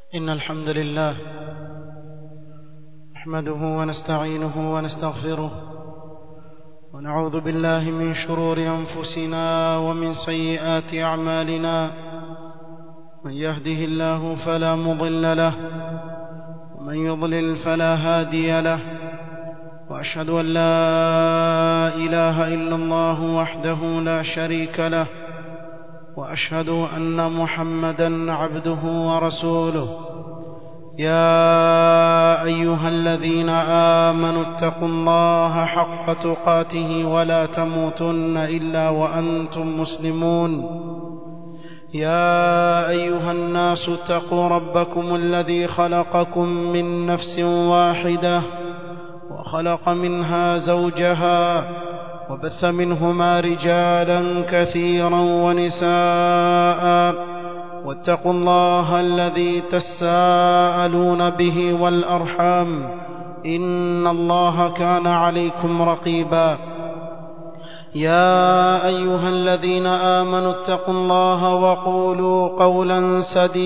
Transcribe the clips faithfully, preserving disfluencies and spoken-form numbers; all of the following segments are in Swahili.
إن الحمد لله نحمده ونستعينه ونستغفره ونعوذ بالله من شرور أنفسنا ومن سيئات أعمالنا. من يهده الله فلا مضل له ومن يضلل فلا هادي له، وأشهد أن لا إله إلا الله وحده لا شريك له، وأشهد أن محمدًا عبده ورسوله. يا أيها الذين آمنوا اتقوا الله حق تقاته ولا تموتن إلا وأنتم مسلمون. يا أيها الناس اتقوا ربكم الذي خلقكم من نفس واحدة وخلق منها زوجها وبث منهما رجالا كثيرا ونساء، واتقوا الله الذي تساءلون به والأرحام إن الله كان عليكم رقيبا. يا أيها الذين آمنوا اتقوا الله وقولوا قولا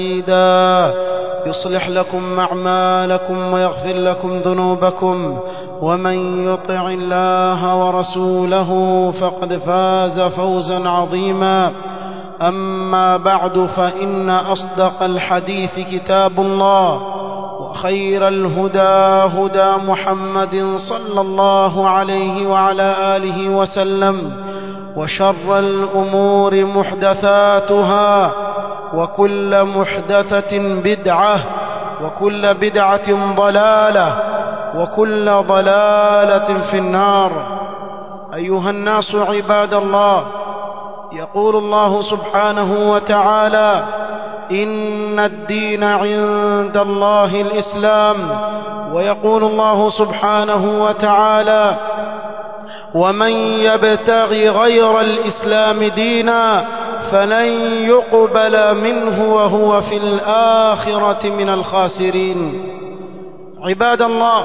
سديدا يصلح لكم أعمالكم ويغفر لكم ذنوبكم، ومن يطع الله ورسوله فقد فاز فوزا عظيما. أما بعد، فإن أصدق الحديث كتاب الله، وخير الهدى هدى محمد صلى الله عليه وعلى آله وسلم، وشر الأمور محدثاتها، وكل محدثة بدعة، وكل بدعة ضلالة، وكل ضلالة في النار. أيها الناس عباد الله، يقول الله سبحانه وتعالى: إن الدين عند الله الإسلام. ويقول الله سبحانه وتعالى: ومن يبتغي غير الإسلام دينا فلن يقبل منه وهو في الآخرة من الخاسرين. عباد الله،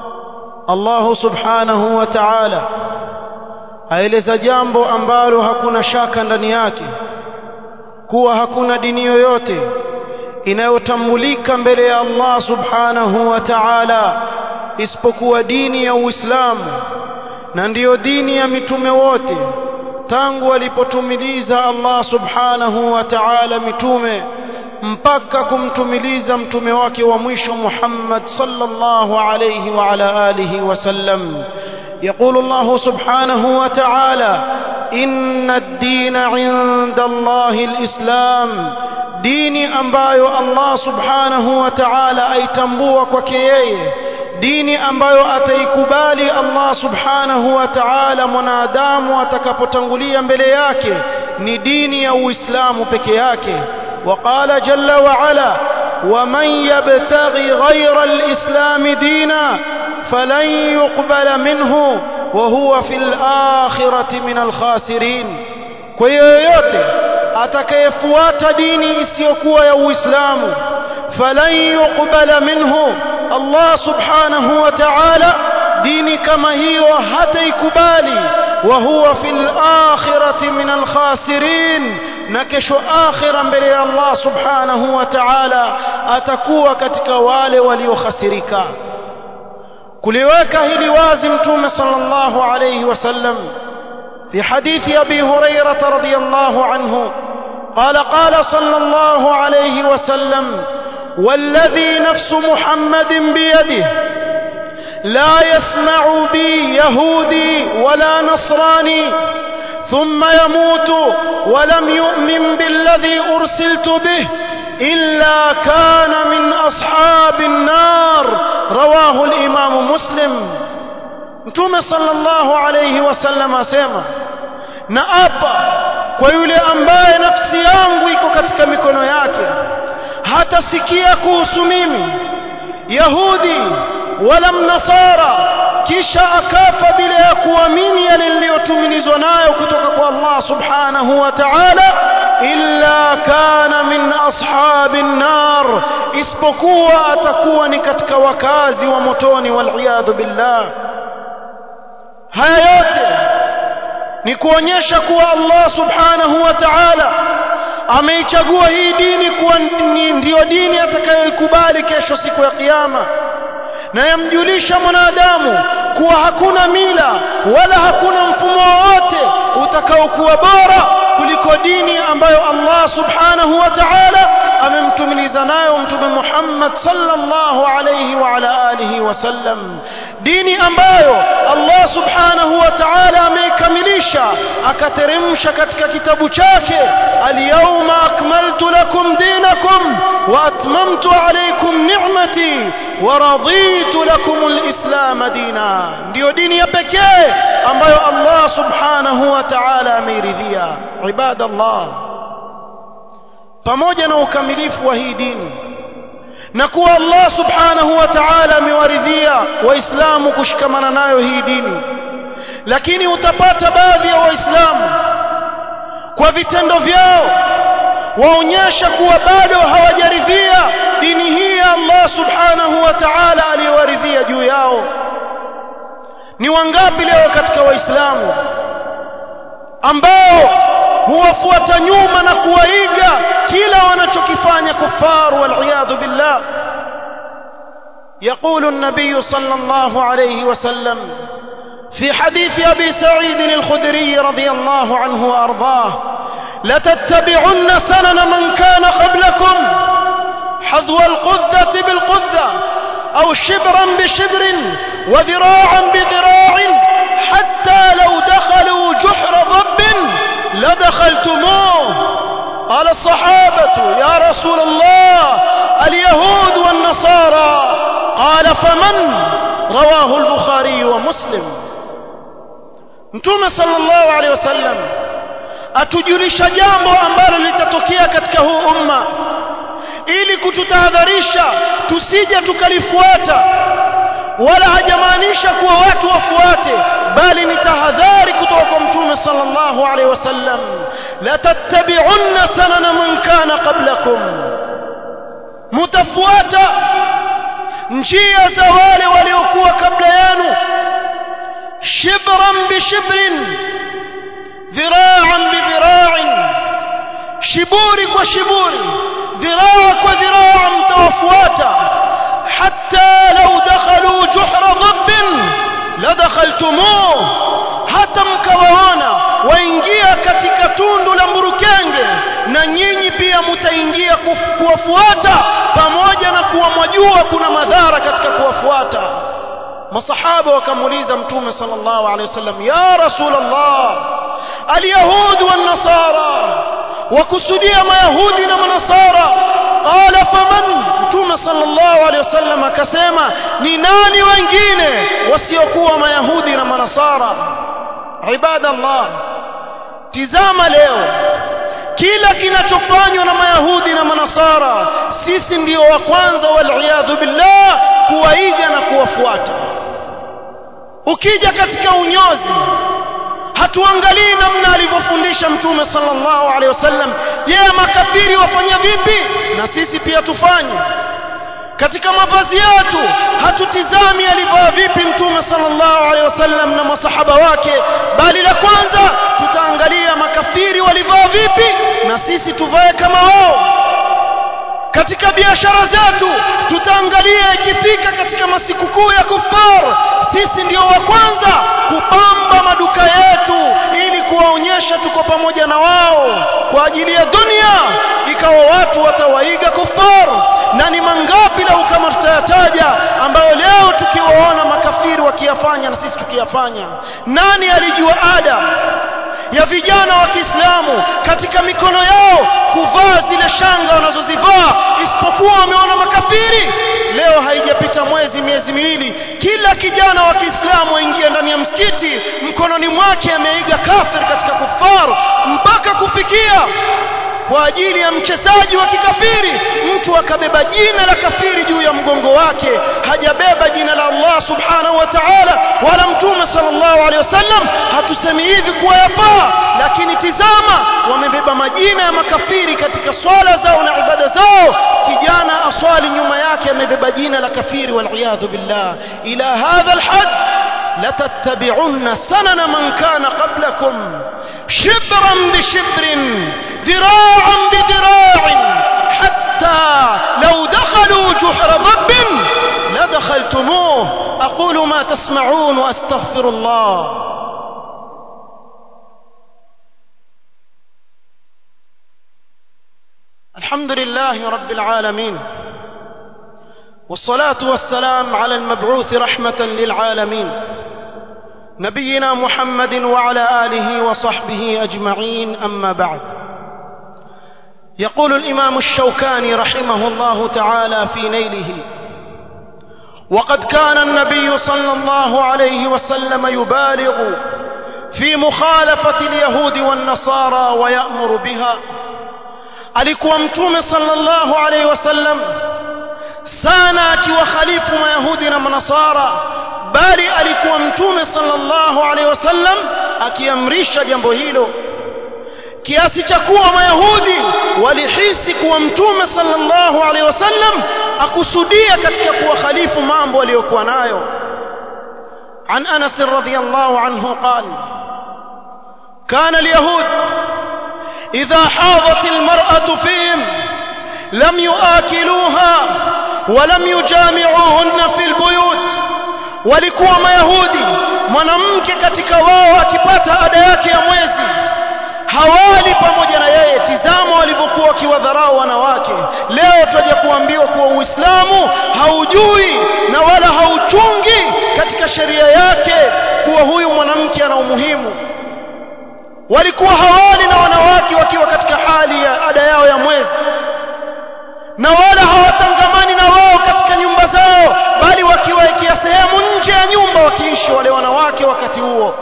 الله سبحانه وتعالى aeleza jambo ambalo hakuna shaka ndani yake, kuwa hakuna dini yoyote inayotambulika mbele ya Allah subhanahu wa ta'ala isipokuwa dini ya Uislamu, na ndiyo dini ya mitume wote tangu walipotumiliza Allah subhanahu wa ta'ala mitume mpaka kumtumiliza mtume wake wa mwisho Muhammad sallallahu alayhi wa ala alihi wasallam. يقول الله سبحانه وتعالى: إن الدين عند الله الإسلام. ديني ambayo Allah subhanahu wa ta'ala aitambua kwake yeye, dini ambayo ataikubali Allah subhanahu wa ta'ala mwanadamu atakapotangulia mbele yake, ni dini ya Uislamu peke yake. وقال جل وعلا: ومن يبتغي غير الإسلام دينا فلن يقبل منه وهو في الآخرة من الخاسرين. kwa yoyote atakayefuata dini isiyokuwa ya Uislamu, falan yuqbala minhu, Allah subhanahu wa ta'ala dini kama hiyo hataikubali, wa huwa fil akhirati min al khasirin, na kesho akhira mbele ya Allah subhanahu wa ta'ala atakuwa katika wale waliokhasirika. kuliweka hili wazi mtume sallallahu alayhi wasallam في حديث أبي هريرة رضي الله عنه قال قال صلى الله عليه وسلم: والذي نفس محمد بيده لا يسمع بي يهودي ولا نصراني ثم يموت ولم يؤمن بالذي أرسلت به إلا كان من أصحاب النار. رواه الإمام مسلم. Mtume sallallahu alayhi wasallam asema: na apa kwa yule ambaye nafsi yangu iko katika mikono yake, hatasikia kuhusu mimi Yahudi wala Mnasara kisha akafa bila ya kuamini yale niliyotumilizwa nayo kutoka kwa Allah subhanahu wa ta'ala, illa kana min ashabin nar, isipokuwa atakuwa ni katika wakazi wa motoni, wal iyadhu billah. haya yote ni kuonyesha kuwa Allah subhanahu wa ta'ala ameichagua hii dini kuwa ndiyo dini atakayoikubali kesho siku ya kiyama, na yamjulisha mwanadamu kuwa hakuna mila wala hakuna mfumo wowote utakaokuwa bora kuliko dini ambayo Allah subhanahu wa ta'ala amemtumiliza nayo mtume Muhammad sallallahu alayhi wa ala alihi wasallam, dini ambayo Allah subhanahu wa ta'ala ameikamilisha akateremsha katika kitabu chake, al-yawma akmaltu lakum dinakum wa atmamtu alaykum ni'mati wa raditu lakum al-islam dina. Ndio dini ya pekee ambayo Allah subhanahu wa ta'ala ameiridhia. Ibadallah, pamoja na ukamilifu wa hii dini na kuwa Allah subhanahu wa ta'ala amewaridhia waislamu kushikamana nayo hii dini, lakini utapata baadhi ya waislamu kwa vitendo vyao waonyesha kuwa bado hawajaridhia dini hii ya Allah subhanahu wa ta'ala aliyowaridhia juu yao. Ni wangapi leo katika waislamu ambao huwafuata nyuma na kuwaiga kila wanachokifanya kufaru wal iyadhu billah. يقول النبي صلى الله عليه وسلم في حديث أبي سعيد الخدري رضي الله عنه وأرضاه: لتتبعن سنن من كان قبلكم حذو القذة بالقذة أو شبرا بشبر وذراعا بذراع حتى لو دخلوا جحر ضب لدخلتموه. قال الصحابة: يا رسول الله اليهود والنصارى. قال: فمن؟ رواه البخاري ومسلم. Mtume sallallahu alaihi wasallam atujulisha jambo ambalo litatokea katika huu umma ili kututahadharisha tusije tukalifuata, wala hajamaanisha kuwa watu wafuate, bali ni tahadhari kutoka kwa Mtume sallallahu alaihi wasallam: la tattabi'unna sanana man kana qablakum, mutafuata njia za wale waliokuwa kabla yenu, shibran bishibrin dhira'an bidhira'in, shiburi kwa shiburi, dhiraa kwa dhiraa mtawafuata, hatta law dakhalu juhra dhabbin ladakhaltumuh, hata mkawaona waingia katika tundu la mburukenge na nyinyi pia mtaingia kuwafuata, pamoja na kuwa mwajua kuna madhara katika kuwafuata. Masahaba wakamuuliza Mtume sallallahu alaihi wasallam: ya Rasulullah, alyahud wan nasara, wakusudia mayahudi na manasara. Qala: faman? Mtume sallallahu alaihi wasallam akasema: ni nani wengine wasiokuwa mayahudi na manasara? Ibadallah, tizama leo kila kinachofanywa na mayahudi na manasara, sisi ndio wa kwanza wal billah kuwaiga na kuwafuata. Ukija katika unyozi, hatuangalii namna alivyofundisha Mtume sallallahu alaihi wasallam. Je, makafiri wafanya vipi? Na sisi pia tufanye. Katika mavazi yetu hatutizami alivaa vipi Mtume sallallahu alaihi wasallam na masahaba wake, bali la kwanza tutaangalia makafiri walivaa vipi na sisi tuvae kama wao. Katika biashara zetu tutaangalia ikifika katika masikukuu ya kufar, sisi ndio wa kwanza kupamba maduka yetu ili kuwaonyesha tuko pamoja na wao kwa ajili ya dunia, ikawa watu watawaiga kufar. Na ni mangapi lau kama tutayataja ambao leo tukiwaona makafiri wakiyafanya na sisi tukiyafanya. Nani alijua ada ya vijana wa Kiislamu katika mikono yao kuvaa zile shanga wanazozivaa isipokuwa wameona makafiri? Leo haijapita mwezi miezi miwili, kila kijana wa Kiislamu aingia ndani ya msikiti mkononi mwake ameiga kafir katika kufaru, mpaka kufikia kwa ajili ya mchezaji wa kikafiri mtu akabeba jina la kafiri juu ya mgongo wake, hajabeba jina la Allah subhanahu wa ta'ala wala Mtume sallallahu alaihi wasallam. Hatusemi hivi kuwa yafaa, lakini tizama, wamebeba majina ya makafiri katika swala zao na ibada zao. Kijana aswali nyuma yake amebeba jina la kafiri, wal iyadhu billah. Ila hadha alhad لتتبعن سنن من كان قبلكم شبرا بشبر ذراعا بذراع حتى لو دخلوا جحر ضب لدخلتموه أقول ما تسمعون وأستغفر الله. الحمد لله رب العالمين، والصلاة والسلام على المبعوث رحمة للعالمين نبينا محمد وعلى آله وصحبه أجمعين. أما بعد، يقول الإمام الشوكاني رحمه الله تعالى في نيله: وقد كان النبي صلى الله عليه وسلم يبالغ في مخالفة اليهود والنصارى ويأمر بها. alikuwa mtume sallallahu alayhi wasallam sana akiwakhalifu mayahudi na manasara, bali alikuwa mtume sallallahu alayhi wasallam akiamrisha jambo hilo, kiasi cha kuwa mayahudi walihisi kuwa mtume sallallahu alayhi wasallam akusudia katika kuwakhalifu mambo aliyokuwa nayo. عن أنس رضي الله عنه قال: كان اليهود إذا حاضت المرأة فيهم لم يآكلوها ولم يجامعوهن في البيوت. walikuwa mayahudi mwanamke katika wao akipata ada yake ya mwezi hawali pamoja na yeye. Tizama walivyokuwa wakiwadharau wanawake. Leo tutaje kuambiwa kuwa Uislamu haujui na wala hauchungi katika sheria yake kuwa huyu mwanamke ana umuhimu. walikuwa hawali na wanawake wakiwa katika hali ya ada yao ya mwezi, na wala hawatangamani na wao katika nyumba zao, bali wakiwaekea sehemu nje ya nyumba wakiishi wale wanawake wakati huo.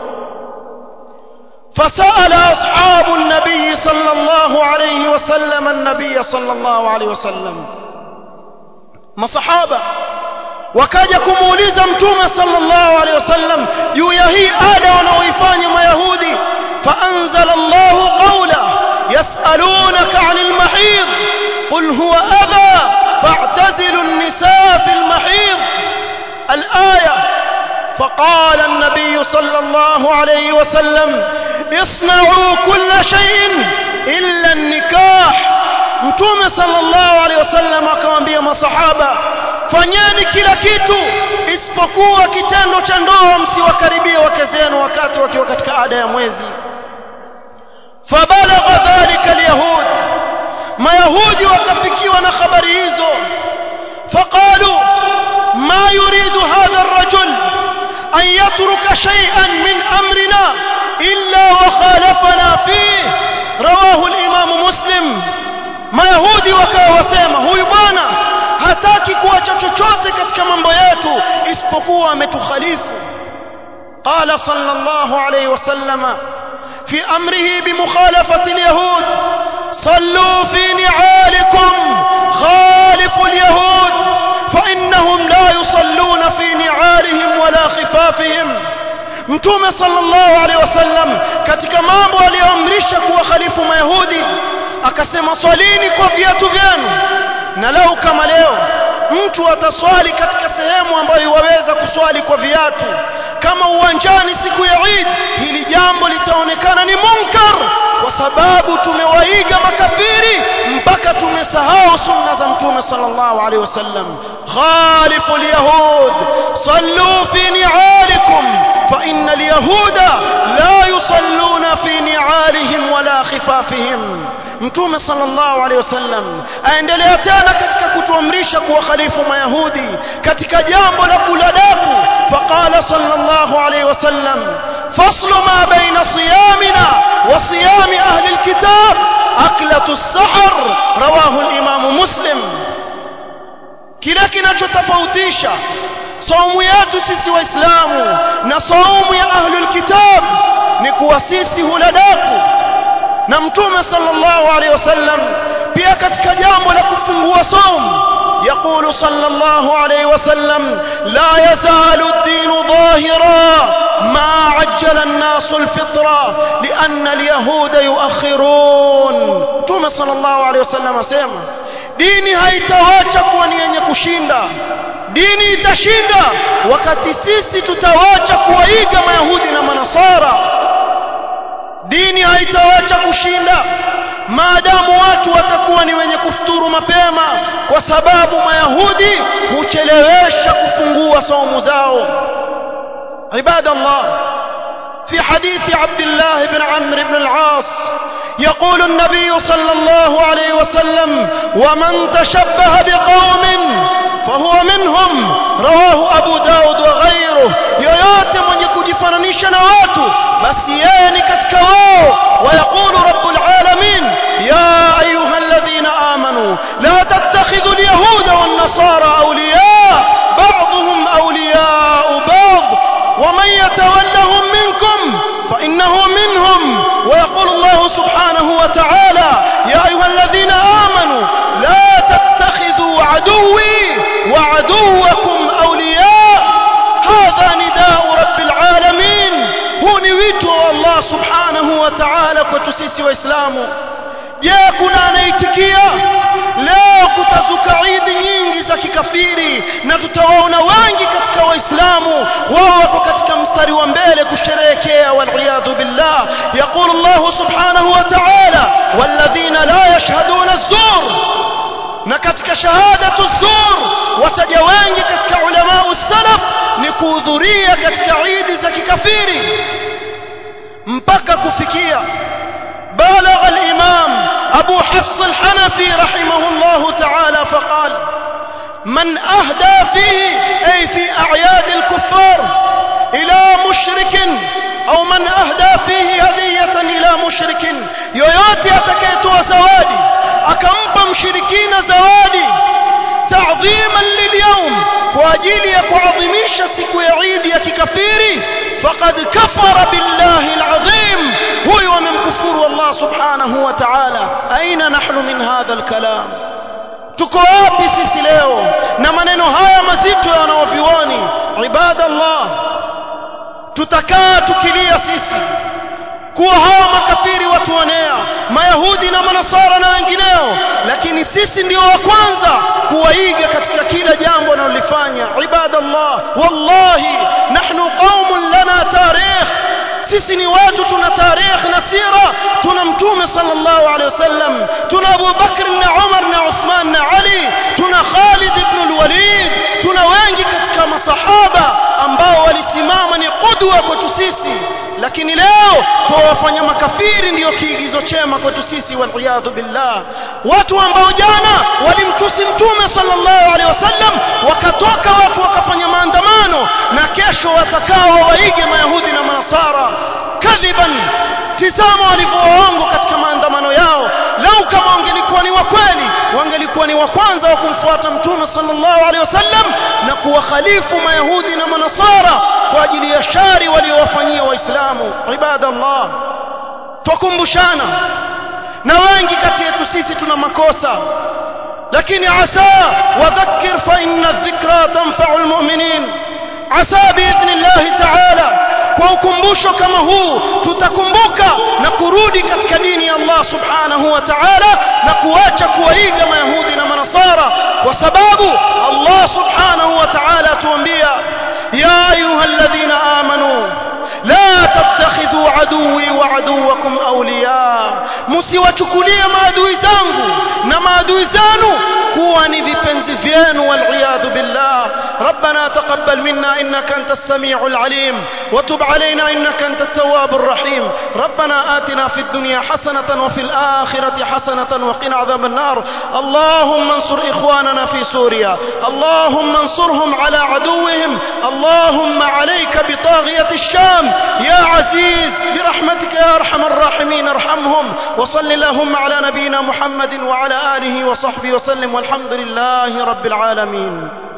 فسأل أصحاب النبي صلى الله عليه وسلم النبي صلى الله عليه وسلم مصحابة wakaja kumuuliza mtume sallallahu alaihi wasallam juu ya hii ada wanaoifanya mayahudi. فأنزل الله قوله: يسألونك عن المحيض قل هو أذى فاعتزلوا النساء في المحيض الآية. فقال النبي صلى الله عليه وسلم: اصنعوا كل شيء إلا النكاح. mtume sallallahu alaihi wasallam akamwambia masahaba, fanyeni kila kitu isipokuwa kitendo cha ndoa, msiwakaribie wake zenu wakati wakiwa katika ada ya mwezi. فبلغ ذلك اليهود، mayahudi wakafikiwa na habari hizo. فقالوا: ما يريد هذا الرجل أن يترك شيئا من أمرنا إلا وخالفنا فيه. رواه الإمام مسلم. mayahudi wakawa wasema, huyu bwana hataki kuacha chochote katika mambo yetu isipokuwa ametukhalifu. قال صلى الله عليه وسلم في أمره بمخالفة اليهود: صلوا في نعالكم خالفوا اليهود فإنهم لا يصلون في نعالهم ولا خفافهم. mtume sallallahu alaihi wasallam katika mambo aliyoamrisha kuwakhalifu mayahudi akasema, swalini kwa viatu vyenu. Na lau kama leo mtu ataswali katika sehemu ambayo waweza kuswali kwa viatu kama uwanjani siku ya Eid, hili jambo litaonekana ni munkar, kwa sababu tumewaiga makafiri mpaka tumesahau sunna za mtume sallallahu alaihi wasallam. khalifu alyahud sallu fi ni'alikum fa inna alyahuda la yusalluna fi ni'alihim wala khifafihim. mtume sallallahu alaihi wasallam aendelea tena katika kutuamrisha kuwakhalifu mayahudi katika jambo la kula daku. faqala sallallahu alaihi wasallam: faslu ma baina siyamina wa siyami ahli alkitab aklatu as-sahar. rawahu al-imam muslim. kila kinachotofautisha saumu yetu sisi waislamu na saumu ya ahli alkitab ni kuwa sisi hula daku. na mtume sallallahu alaihi wasallam pia katika jambo la kufungua saumu يقول صلى الله عليه وسلم: لا يزال الدين ظاهرا ما عجل الناس الفطرة لأن اليهود يؤخرون. mtume صلى الله عليه وسلم asema, dini haitawacha kuwa ni yenye kushinda, dini itashinda wakati sisi tutawacha kuwaiga mayahudi na manasara. dini haitaacha kushinda maadamu watu watakuwa ni wenye kufuturu mapema, kwa sababu mayahudi huchelewesha kufungua saumu zao. ibadallah, في حديث عبد الله بن عمرو بن العاص يقول النبي صلى الله عليه وسلم: ومن تشبه بقوم فهو منهم، رواه أبو داود وغيره. yoyote mwenye kujifananisha na watu basi yeye ni katika wao. ويقول رب العالمين: يا أيها الذين آمنوا لا تتخذوا اليهود والنصارى أولياء بعضهم أولياء بعض ومن يتولهم منكم فإنه منهم. ويقول الله سبحانه وتعالى: يا أيها الذين آمنوا لا تتخذوا عدوي وعدوكم أولياء. هذا نداء رب العالمين، هو نويته الله سبحانه وتعالى كتسيسي وإسلامه. je, kuna anaitikia leo kutazuka idi nyingi za kikafiri na tutawaona wengi katika waislamu wao wako katika mstari wa mbele kusherehekea, waliyadhu billah. yaqulu Allah subhanahu wa ta'ala: walladhina la yashhaduna az-zur. na katika shahadatu az-zur wataja wengi katika ulama salaf ni kuhudhuria katika idi za kikafiri, mpaka kufikia بالغ الإمام أبو حفص الحنفي رحمه الله تعالى فقال: من أهدى فيه أي في أعياد الكفار إلى مشرك أو من أهدى فيه هدية إلى مشرك، yoyote atakayetoa zawadi akampa mshirikina zawadi تعظيما لليوم kwa ajili ya kuadhimisha siku ya Eid ya kikafiri, faqad kafara billahi alazim, huyo amemkufuru Allah subhanahu wa ta'ala. aina nahnu min hadha alkalam? tuko wapi sisi leo na maneno haya mazito yanayovioni? ibadallah, tutakaa tukilia sisi kuwa hawa makafiri watuonea, mayahudi na manasara na wengineo, lakini sisi ndio wa kwanza kuwaiga katika kila jambo wanalolifanya. ibadallah, wallahi nahnu qaumun lana tarikh, sisi ni watu tuna tarikh na sira. tuna mtume sallallahu alaihi wasallam, tuna Abu Bakr na Umar na Uthman na Ali, tuna Khalid ibn al-Walid, tuna wengi katika masahaba ambao walisimama ni qudwa kwetu sisi. lakini leo tuwafanya makafiri ndio kiigizo chema kwetu sisi, waliyadhu billah. watu ambao jana walimtusi mtume sallallahu alaihi wasallam wakatoka watu wakafanya maandamano, na kesho watakao waige mayahudi na manasara kadhiban. tizama walivyoongo katika maandamano yao. lau kama wangelikuwa ni wa kweli wangelikuwa ni wa kwanza wa kumfuata mtume sallallahu alaihi wasallam na kuwakhalifu mayahudi na manasara kwa ajili ya shari waliowafanyia waislamu. ibadallah, tukumbushana, na wengi kati yetu sisi tuna makosa, lakini asa wadhakkir fa inna dhikra tanfa'u almu'minin. asa biidhnillah ta'ala, kwa ukumbusho kama huu tutakumbuka na kurudi katika dini ya Allah subhanahu wa ta'ala na kuacha kuwaiga mayahudi na manasara, kwa sababu Allah subhanahu wa ta'ala tuambia: ya ayyuhalladhina amanu la tattakhidhu aduwwi wa aduwwakum awliya, msiwachukulie maadui zangu na maadui zenu kuwa ni vipenzi vyenu, waliyadhu billah. ربنا تقبل منا إنك أنت السميع العليم وتب علينا إنك أنت التواب الرحيم. ربنا آتنا في الدنيا حسنة وفي الآخرة حسنة وقنا عذاب النار. اللهم انصر إخواننا في سوريا، اللهم انصرهم على عدوهم، اللهم عليك بطاغية الشام يا عزيز برحمتك يا أرحم الراحمين، ارحمهم. وصل اللهم على نبينا محمد وعلى آله وصحبه وسلم، والحمد لله رب العالمين.